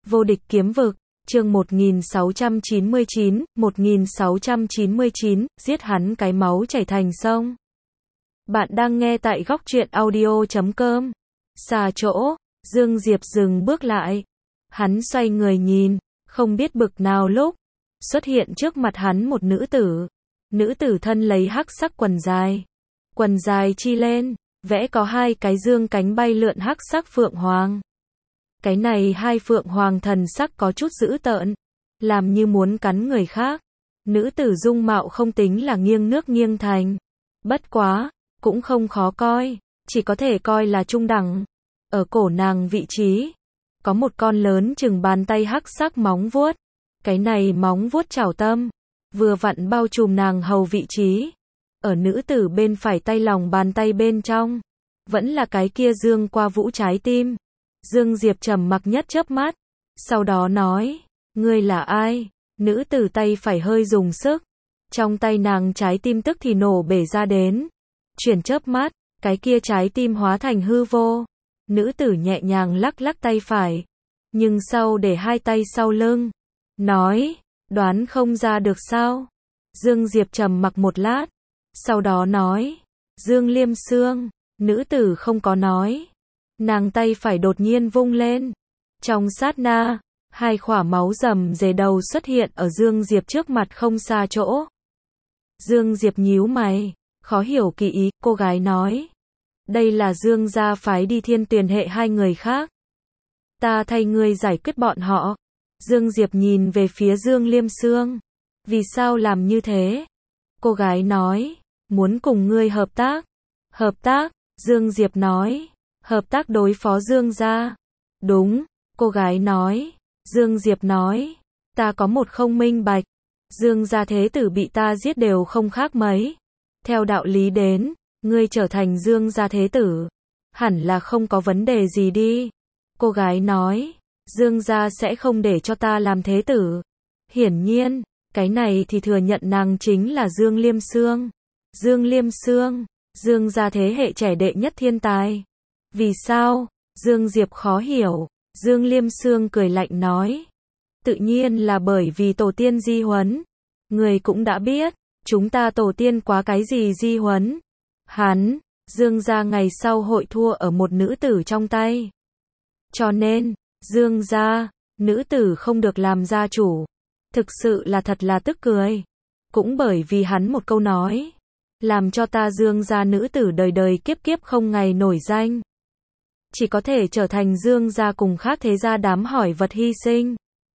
Vô địch kiếm vực, chương 1699, giết hắn cái máu chảy thành sông. Bạn đang nghe tại góc truyện audio.com. Xa chỗ, Dương Diệp dừng bước lại. Hắn xoay người nhìn, không biết bực nào lúc, xuất hiện trước mặt hắn một nữ tử. Nữ tử thân lấy hắc sắc quần dài chi lên, vẽ có hai cái dương cánh bay lượn hắc sắc phượng hoàng. Cái này hai phượng hoàng thần sắc có chút dữ tợn, làm như muốn cắn người khác. Nữ tử dung mạo không tính là nghiêng nước nghiêng thành. Bất quá, cũng không khó coi, chỉ có thể coi là trung đẳng. Ở cổ nàng vị trí, có một con lớn chừng bàn tay hắc sắc móng vuốt. Cái này móng vuốt chảo tâm, vừa vặn bao trùm nàng hầu vị trí. Ở nữ tử bên phải tay lòng bàn tay bên trong, vẫn là cái kia dương qua vũ trái tim. Dương Diệp trầm mặc nhất chớp mắt, sau đó nói, ngươi là ai? Nữ tử tay phải hơi dùng sức, trong tay nàng trái tim tức thì nổ bể ra đến. Chuyển chớp mắt, cái kia trái tim hóa thành hư vô. Nữ tử nhẹ nhàng lắc lắc tay phải, nhưng sau để hai tay sau lưng, nói, đoán không ra được sao? Dương Diệp trầm mặc một lát, sau đó nói, Dương Liêm Xương. Nữ tử không có nói. Nàng tay phải đột nhiên vung lên. Trong sát na, hai khỏa máu rầm rề đầu xuất hiện ở Dương Diệp trước mặt không xa chỗ. Dương Diệp nhíu mày, khó hiểu kỳ ý, cô gái nói. Đây là Dương gia phái đi Thiên Tuyền hệ hai người khác. Ta thay ngươi giải quyết bọn họ. Dương Diệp nhìn về phía Dương Liêm Xương. Vì sao làm như thế? Cô gái nói, muốn cùng ngươi hợp tác. Hợp tác, Dương Diệp nói. Hợp tác đối phó Dương gia. Đúng, cô gái nói. Dương Diệp nói, ta có một không minh bạch. Dương gia thế tử bị ta giết đều không khác mấy. Theo đạo lý đến, ngươi trở thành Dương gia thế tử, hẳn là không có vấn đề gì đi. Cô gái nói, Dương gia sẽ không để cho ta làm thế tử. Hiển nhiên, cái này thì thừa nhận nàng chính là Dương Liêm Xương. Dương Liêm Xương, Dương gia thế hệ trẻ đệ nhất thiên tài. Vì sao? Dương Diệp khó hiểu. Dương Liêm Xương cười lạnh nói. Tự nhiên là bởi vì tổ tiên di huấn. Người cũng đã biết, chúng ta tổ tiên quá cái gì di huấn. Hắn, Dương gia ngày sau hội thua ở một nữ tử trong tay. Cho nên, Dương gia, nữ tử không được làm gia chủ. Thực sự là thật là tức cười. Cũng bởi vì hắn một câu nói, làm cho ta Dương gia nữ tử đời đời kiếp kiếp không ngày nổi danh. Chỉ có thể trở thành Dương gia cùng khác thế gia đám hỏi vật hy sinh.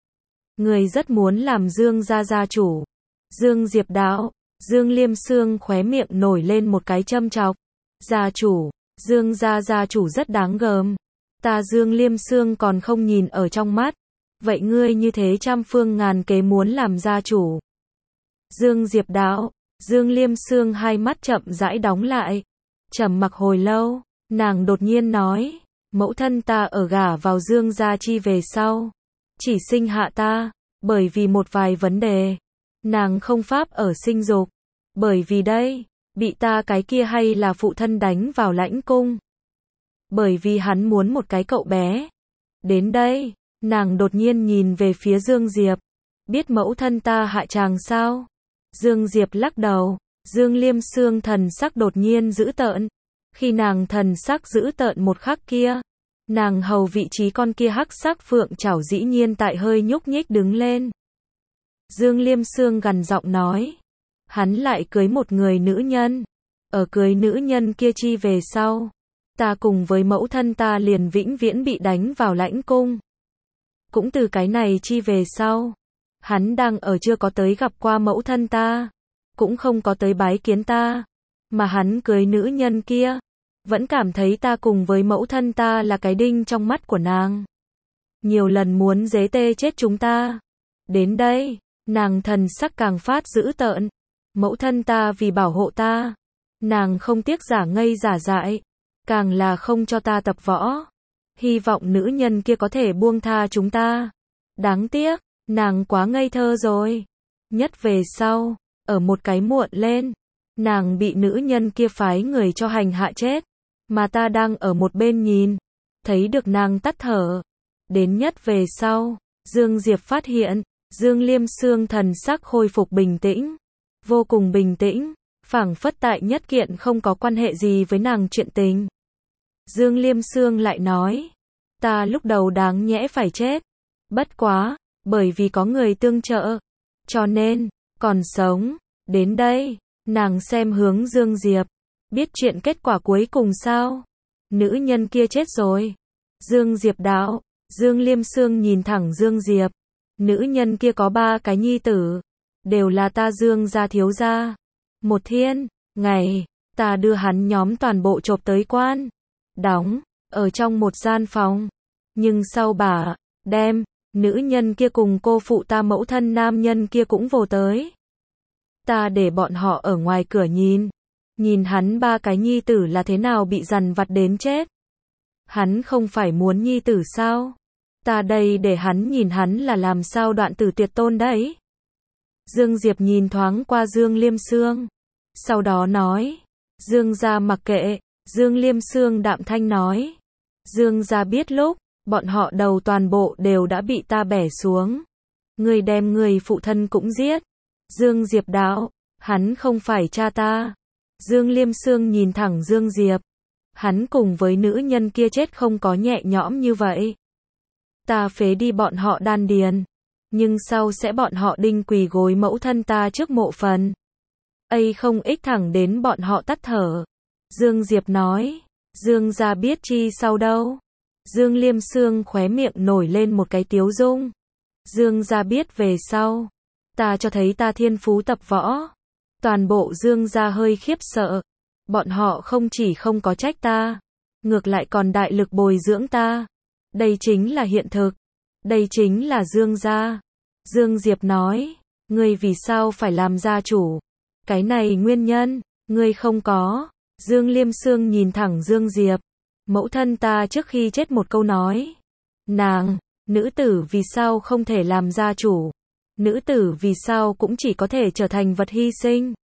Người rất muốn làm Dương gia gia chủ. Dương Diệp đạo. Dương Liêm Xương khóe miệng nổi lên một cái châm chọc. Gia chủ, Dương gia gia chủ rất đáng gờm. Ta Dương Liêm Xương còn không nhìn ở trong mắt. Vậy ngươi như thế trăm phương ngàn kế muốn làm gia chủ. Dương Diệp đạo. Dương Liêm Xương hai mắt chậm rãi đóng lại. Trầm mặc hồi lâu, nàng đột nhiên nói, mẫu thân ta ở gả vào Dương gia chi về sau, chỉ sinh hạ ta, bởi vì một vài vấn đề. Nàng không pháp ở sinh dục, bởi vì đây, bị ta cái kia hay là phụ thân đánh vào lãnh cung. Bởi vì hắn muốn một cái cậu bé. Đến đây, nàng đột nhiên nhìn về phía Dương Diệp. Biết mẫu thân ta hại chàng sao? Dương Diệp lắc đầu. Dương Liêm Xương thần sắc đột nhiên dữ tợn. Khi nàng thần sắc dữ tợn một khắc kia, nàng hầu vị trí con kia hắc sắc phượng chảo dĩ nhiên tại hơi nhúc nhích đứng lên. Dương Liêm Xương gằn giọng nói, hắn lại cưới một người nữ nhân. Ở cưới nữ nhân kia chi về sau, ta cùng với mẫu thân ta liền vĩnh viễn bị đánh vào lãnh cung. Cũng từ cái này chi về sau, hắn đang ở chưa có tới gặp qua mẫu thân ta, cũng không có tới bái kiến ta, mà hắn cưới nữ nhân kia, vẫn cảm thấy ta cùng với mẫu thân ta là cái đinh trong mắt của nàng. Nhiều lần muốn giết chết chúng ta. Đến đây, nàng thần sắc càng phát dữ tợn. Mẫu thân ta vì bảo hộ ta, nàng không tiếc giả ngây giả dại, càng là không cho ta tập võ. Hy vọng nữ nhân kia có thể buông tha chúng ta. Đáng tiếc, nàng quá ngây thơ rồi. Nhất về sau, ở một cái muộn lên, nàng bị nữ nhân kia phái người cho hành hạ chết. Mà ta đang ở một bên nhìn, thấy được nàng tắt thở. Đến nhất về sau, Dương Diệp phát hiện, Dương Liêm Sương thần sắc khôi phục bình tĩnh, vô cùng bình tĩnh, phảng phất tại nhất kiện không có quan hệ gì với nàng chuyện tình. Dương Liêm Sương lại nói, ta lúc đầu đáng nhẽ phải chết, bất quá, bởi vì có người tương trợ, cho nên, còn sống. Đến đây, nàng xem hướng Dương Diệp, biết chuyện kết quả cuối cùng sao? Nữ nhân kia chết rồi. Dương Diệp đạo, Dương Liêm Sương nhìn thẳng Dương Diệp, nữ nhân kia có 3 cái nhi tử, đều là ta Dương gia thiếu gia. Một thiên, ngày, ta đưa hắn nhóm toàn bộ chộp tới quan, đóng, ở trong một gian phòng. Nhưng sau bà, đem, nữ nhân kia cùng cô phụ ta mẫu thân nam nhân kia cũng vô tới. Ta để bọn họ ở ngoài cửa nhìn hắn 3 cái nhi tử là thế nào bị dằn vặt đến chết. Hắn không phải muốn nhi tử sao? Ta đây để hắn nhìn hắn là làm sao đoạn tử tuyệt tôn đấy. Dương Diệp nhìn thoáng qua Dương Liêm Sương, sau đó nói, Dương gia mặc kệ. Dương Liêm Sương đạm thanh nói, Dương gia biết lúc, bọn họ đầu toàn bộ đều đã bị ta bẻ xuống. Người đem người phụ thân cũng giết. Dương Diệp đạo, hắn không phải cha ta. Dương Liêm Sương nhìn thẳng Dương Diệp, hắn cùng với nữ nhân kia chết không có nhẹ nhõm như vậy. Ta phế đi bọn họ đan điền, nhưng sau sẽ bọn họ đinh quỳ gối mẫu thân ta trước mộ phần. Ấy không ích thẳng đến bọn họ tắt thở. Dương Diệp nói, Dương gia biết chi sau đâu. Dương Liêm Sương khóe miệng nổi lên một cái tiếu dung. Dương gia biết về sau, ta cho thấy ta thiên phú tập võ. Toàn bộ Dương gia hơi khiếp sợ. Bọn họ không chỉ không có trách ta, ngược lại còn đại lực bồi dưỡng ta. Đây chính là hiện thực. Đây chính là Dương gia. Dương Diệp nói, ngươi vì sao phải làm gia chủ? Cái này nguyên nhân, ngươi không có. Dương Liêm Sương nhìn thẳng Dương Diệp. Mẫu thân ta trước khi chết một câu nói. Nàng, nữ tử vì sao không thể làm gia chủ? Nữ tử vì sao cũng chỉ có thể trở thành vật hy sinh?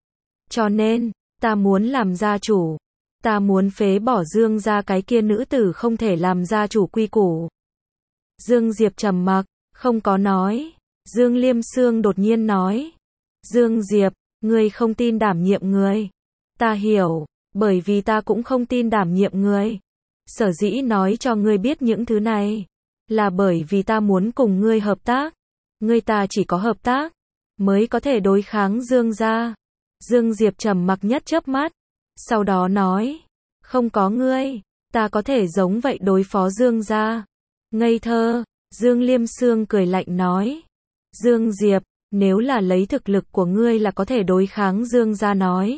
Cho nên, ta muốn làm gia chủ. Ta muốn phế bỏ Dương gia cái kia nữ tử không thể làm gia chủ quy củ. Dương Diệp trầm mặc, không có nói. Dương Liêm Sương đột nhiên nói. Dương Diệp, ngươi không tin đảm nhiệm người. Ta hiểu, bởi vì ta cũng không tin đảm nhiệm người. Sở dĩ nói cho ngươi biết những thứ này, là bởi vì ta muốn cùng ngươi hợp tác. Ngươi ta chỉ có hợp tác, mới có thể đối kháng Dương gia. Dương Diệp trầm mặc nhất chớp mắt, sau đó nói, không có ngươi, ta có thể giống vậy đối phó Dương gia. Ngây thơ. Dương Liêm Sương cười lạnh nói, Dương Diệp, nếu là lấy thực lực của ngươi là có thể đối kháng Dương gia nói,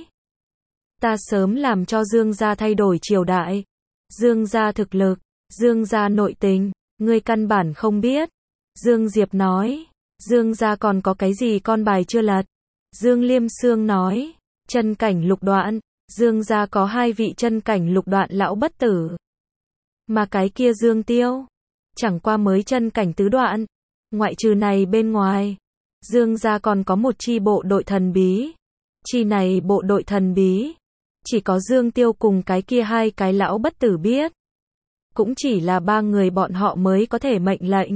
ta sớm làm cho Dương gia thay đổi triều đại. Dương gia thực lực, Dương gia nội tình, ngươi căn bản không biết. Dương Diệp nói, Dương gia còn có cái gì con bài chưa lật? Dương Liêm Sương nói, chân cảnh lục đoạn. Dương gia có 2 vị chân cảnh lục đoạn lão bất tử. Mà cái kia Dương Tiêu, chẳng qua mới chân cảnh tứ đoạn. Ngoại trừ này bên ngoài, Dương gia còn có một chi bộ đội thần bí. Chi này bộ đội thần bí, chỉ có Dương Tiêu cùng cái kia 2 cái lão bất tử biết. Cũng chỉ là 3 người bọn họ mới có thể mệnh lệnh.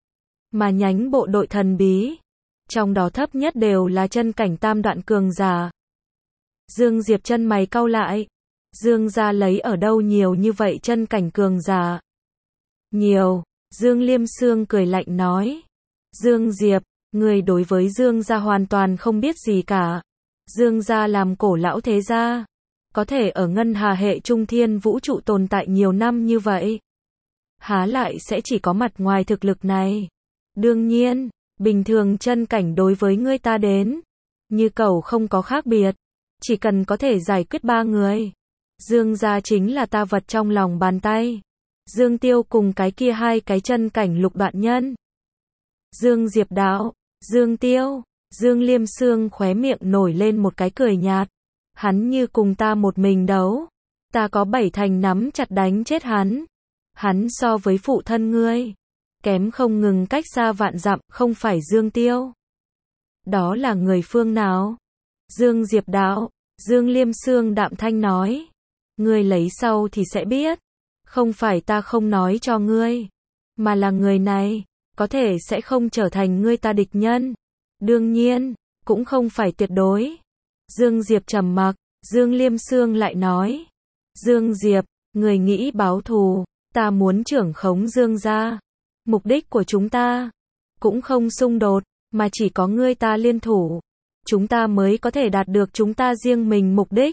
Mà nhánh bộ đội thần bí, trong đó thấp nhất đều là chân cảnh tam đoạn cường giả. Dương Diệp chân mày cau lại. Dương gia lấy ở đâu nhiều như vậy chân cảnh cường giả? Nhiều. Dương Liêm Sương cười lạnh nói. Dương Diệp, người đối với Dương gia hoàn toàn không biết gì cả. Dương gia làm cổ lão thế gia, có thể ở ngân hà hệ trung thiên vũ trụ tồn tại nhiều năm như vậy, há lại sẽ chỉ có mặt ngoài thực lực này. Đương nhiên, bình thường chân cảnh đối với ngươi ta đến, như cẩu không có khác biệt, chỉ cần có thể giải quyết 3 người. Dương gia chính là ta vật trong lòng bàn tay. Dương Tiêu cùng cái kia 2 cái chân cảnh lục đoạn nhân. Dương Diệp đạo, Dương Tiêu. Dương Liêm Sương khóe miệng nổi lên một cái cười nhạt. Hắn như cùng ta một mình đấu, ta có 7 thành nắm chặt đánh chết hắn. Hắn so với phụ thân ngươi, kém không ngừng cách xa vạn dặm, không phải Dương Tiêu. Đó là người phương nào? Dương Diệp đạo. Dương Liêm Sương đạm thanh nói, ngươi lấy sau thì sẽ biết. Không phải ta không nói cho ngươi, mà là người này, có thể sẽ không trở thành ngươi ta địch nhân. Đương nhiên, cũng không phải tuyệt đối. Dương Diệp trầm mặc, Dương Liêm Xương lại nói. Dương Diệp, người nghĩ báo thù, ta muốn trưởng khống Dương gia. Mục đích của chúng ta cũng không xung đột, mà chỉ có ngươi ta liên thủ, chúng ta mới có thể đạt được chúng ta riêng mình mục đích.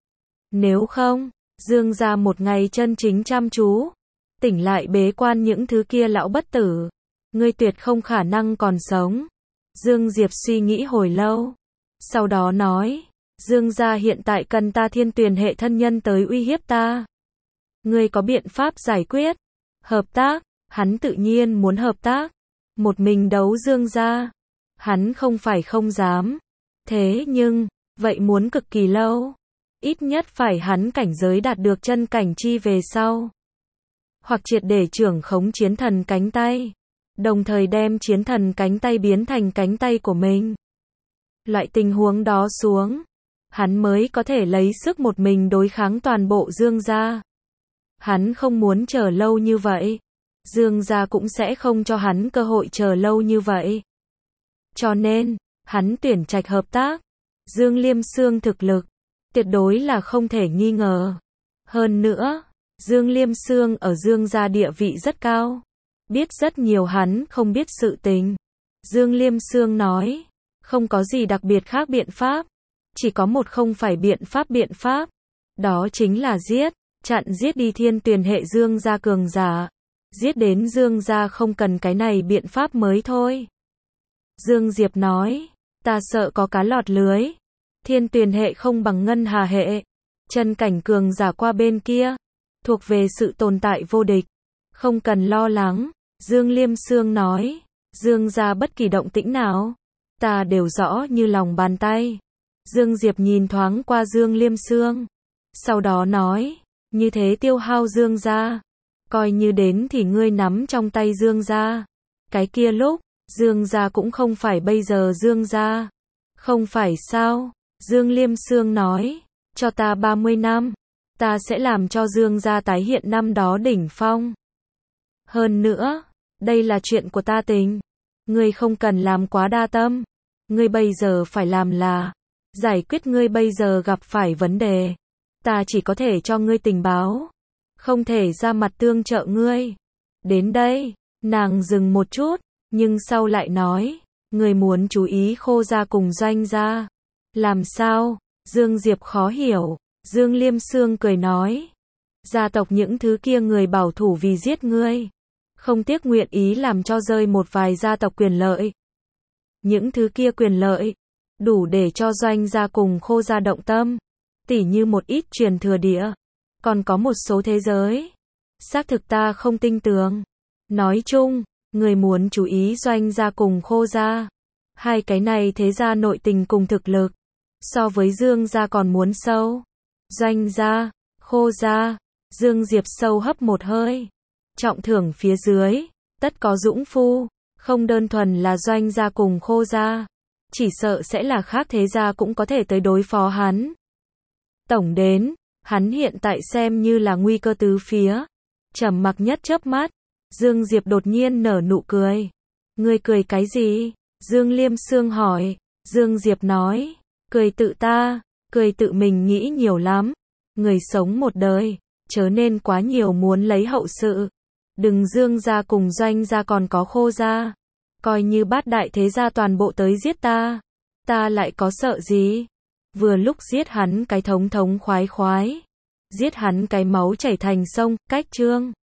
Nếu không, Dương gia một ngày chân chính chăm chú, tỉnh lại bế quan những thứ kia lão bất tử, ngươi tuyệt không khả năng còn sống. Dương Diệp suy nghĩ hồi lâu, sau đó nói, Dương gia hiện tại cần ta Thiên Tuyền hệ thân nhân tới uy hiếp ta. Ngươi có biện pháp giải quyết? Hợp tác, hắn tự nhiên muốn hợp tác. Một mình đấu Dương gia, hắn không phải không dám. Thế nhưng, vậy muốn cực kỳ lâu. Ít nhất phải hắn cảnh giới đạt được chân cảnh chi về sau. Hoặc triệt để trưởng khống chiến thần cánh tay. Đồng thời đem chiến thần cánh tay biến thành cánh tay của mình. Loại tình huống đó xuống, hắn mới có thể lấy sức một mình đối kháng toàn bộ Dương gia. Hắn không muốn chờ lâu như vậy. Dương gia cũng sẽ không cho hắn cơ hội chờ lâu như vậy. Cho nên, hắn tuyển trạch hợp tác. Dương Liêm Xương thực lực, tuyệt đối là không thể nghi ngờ. Hơn nữa, Dương Liêm Xương ở Dương gia địa vị rất cao. Biết rất nhiều hắn không biết sự tình. Dương Liêm Xương nói, không có gì đặc biệt khác biện pháp. Chỉ có một không phải biện pháp. Đó chính là giết, chặn giết đi Thiên Tuyền hệ Dương gia cường giả. Giết đến Dương gia không cần cái này biện pháp mới thôi. Dương Diệp nói, ta sợ có cá lọt lưới. Thiên Tuyền hệ không bằng Ngân Hà hệ. Chân cảnh cường giả qua bên kia, thuộc về sự tồn tại vô địch. Không cần lo lắng. Dương Liêm Xương nói, Dương gia bất kỳ động tĩnh nào, ta đều rõ như lòng bàn tay. Dương Diệp nhìn thoáng qua Dương Liêm Xương, sau đó nói, như thế tiêu hao Dương gia, coi như đến thì ngươi nắm trong tay Dương gia. Cái kia lúc, Dương gia cũng không phải bây giờ Dương gia. Không phải sao? Dương Liêm Xương nói, cho ta 30 năm, ta sẽ làm cho Dương gia tái hiện năm đó đỉnh phong. Hơn nữa, đây là chuyện của ta tình. Ngươi không cần làm quá đa tâm. Ngươi bây giờ phải làm là giải quyết ngươi bây giờ gặp phải vấn đề. Ta chỉ có thể cho ngươi tình báo, không thể ra mặt tương trợ ngươi. Đến đây, nàng dừng một chút, nhưng sau lại nói, ngươi muốn chú ý Khô gia cùng Doanh gia. Làm sao? Dương Diệp khó hiểu. Dương Liêm Xương cười nói, gia tộc những thứ kia người bảo thủ vì giết ngươi, không tiếc nguyện ý làm cho rơi một vài gia tộc quyền lợi. Những thứ kia quyền lợi, đủ để cho Doanh gia cùng Khô gia động tâm. Tỉ như một ít truyền thừa địa, còn có một số thế giới. Xác thực ta không tin tưởng. Nói chung, người muốn chú ý Doanh gia cùng Khô gia. Hai cái này thế gia nội tình cùng thực lực, so với Dương gia còn muốn sâu. Doanh gia, Khô gia, Dương Diệp sâu hấp một hơi. Trọng thưởng phía dưới, tất có dũng phu, không đơn thuần là Doanh gia cùng Khô gia, chỉ sợ sẽ là khác thế gia cũng có thể tới đối phó hắn. Tổng đến, hắn hiện tại xem như là nguy cơ tứ phía. Trầm mặc nhất chớp mắt, Dương Diệp đột nhiên nở nụ cười. Ngươi cười cái gì? Dương Liêm Xương hỏi. Dương Diệp nói, cười tự ta, cười tự mình nghĩ nhiều lắm. Người sống một đời, chớ nên quá nhiều muốn lấy hậu sự. Đừng Dương gia cùng Doanh gia còn có Khô gia, coi như bát đại thế gia toàn bộ tới giết ta, ta lại có sợ gì? Vừa lúc giết hắn cái thống thống khoái khoái, giết hắn cái máu chảy thành sông. Cách chương